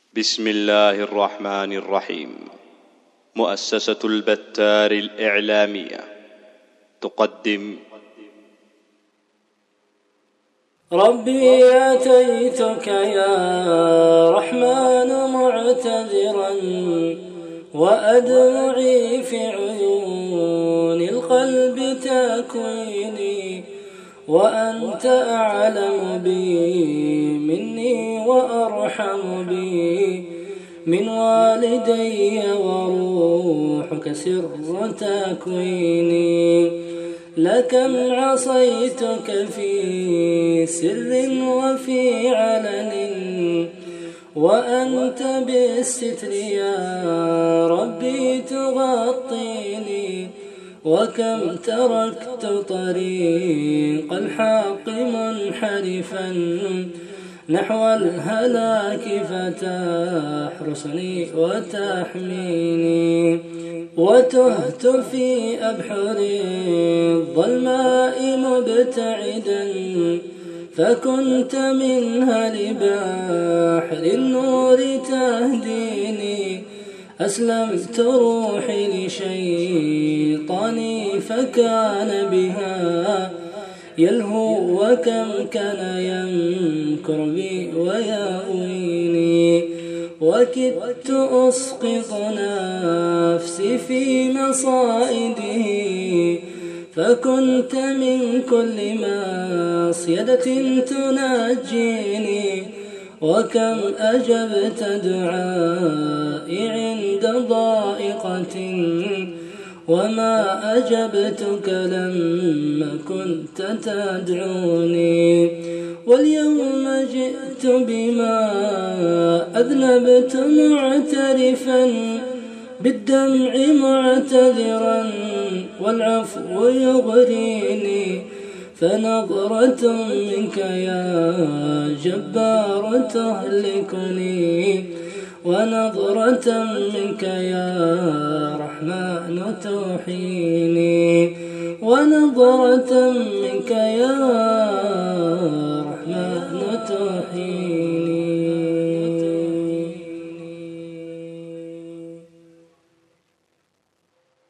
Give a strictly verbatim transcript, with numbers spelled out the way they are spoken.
بسم الله الرحمن الرحيم. مؤسسة البتار الإعلامية تقدم ربي أتيتك يا رحمن معتذرا وأدمعي في عيون القلب تكويني، وأنت أعلم بي مني وأرحم بي من والدي، وروحك سر تكويني. لكم عصيتك في سر وفي علن، وأنت بالستر يا ربي تغطيني. وكم تركت طريق الحق منحرفا نحو الهلاك فتحرسني وتحميني، وتهت في أبحر الظلماء مبتعدا فكنت منها لبحر النور تهديني. أسلمت روحي لشيطاني فكان بها يلهو، وكم كان يمكر بي ويأويني. وكدت أسقط نفسي في مصائده فكنت من كل مصيدة تنجيني. وكم أجبت دعائي عند ضائقة وما أجبتك لما كنت تدعوني. واليوم جئت بما أذنبت معترفا بالدمع معتذرا والعفو يغريني. فنظرة منك يا جبار تهلكني، ونظرة منك يا رحمن تحييني، ونظرة منك يا